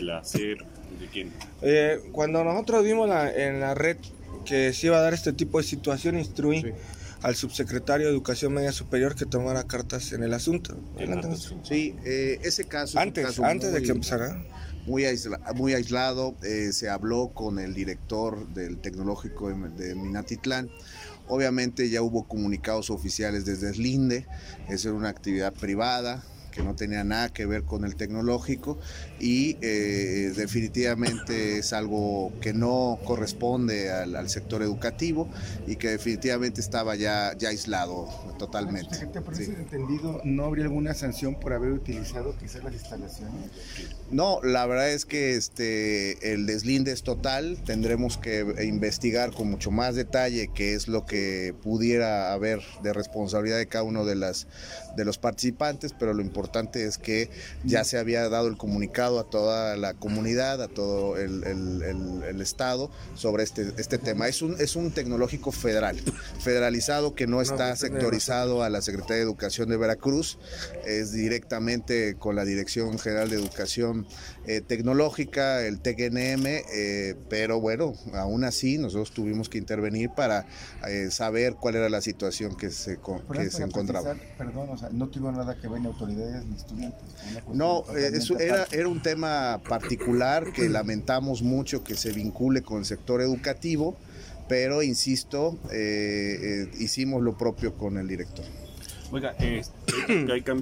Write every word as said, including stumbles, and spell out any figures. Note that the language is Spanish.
la SEP, de quién? Eh, cuando nosotros vimos la, en la red que se iba a dar este tipo de situación, instruí sí. al subsecretario de Educación Media Superior que tomara cartas en el asunto. Sí, eh, ese caso antes, es un caso antes muy, de que empezara. Muy, aisla, muy aislado, eh, se habló con el director del Tecnológico de, de Minatitlán. Obviamente ya hubo comunicados oficiales desde Slinde, esa era una actividad privada que no tenía nada que ver con el tecnológico y eh, definitivamente es algo que no corresponde al, al sector educativo y que definitivamente estaba ya, ya aislado totalmente. Por ese entendido, ¿no habría alguna sanción por haber utilizado quizás las instalaciones? No, la verdad es que este, el deslinde es total, tendremos que investigar con mucho más detalle qué es lo que pudiera haber de responsabilidad de cada uno de, las, de los participantes, pero lo importante importante es que ya se había dado el comunicado a toda la comunidad, a todo el, el, el, el estado sobre este, este tema. Es un, es un tecnológico federal, federalizado que no está sectorizado a la Secretaría de Educación de Veracruz, es directamente con la Dirección General de Educación eh, Tecnológica, el T G N M, eh, pero bueno, aún así nosotros tuvimos que intervenir para eh, saber cuál era la situación que se, que se encontraba. Perdón, o sea, no tuvo nada que ver ni autoridades ni estudiantes. No, eso era, era un tema particular que lamentamos mucho que se vincule con el sector educativo, pero insisto, eh, eh, hicimos lo propio con el director. Oiga, eh, hay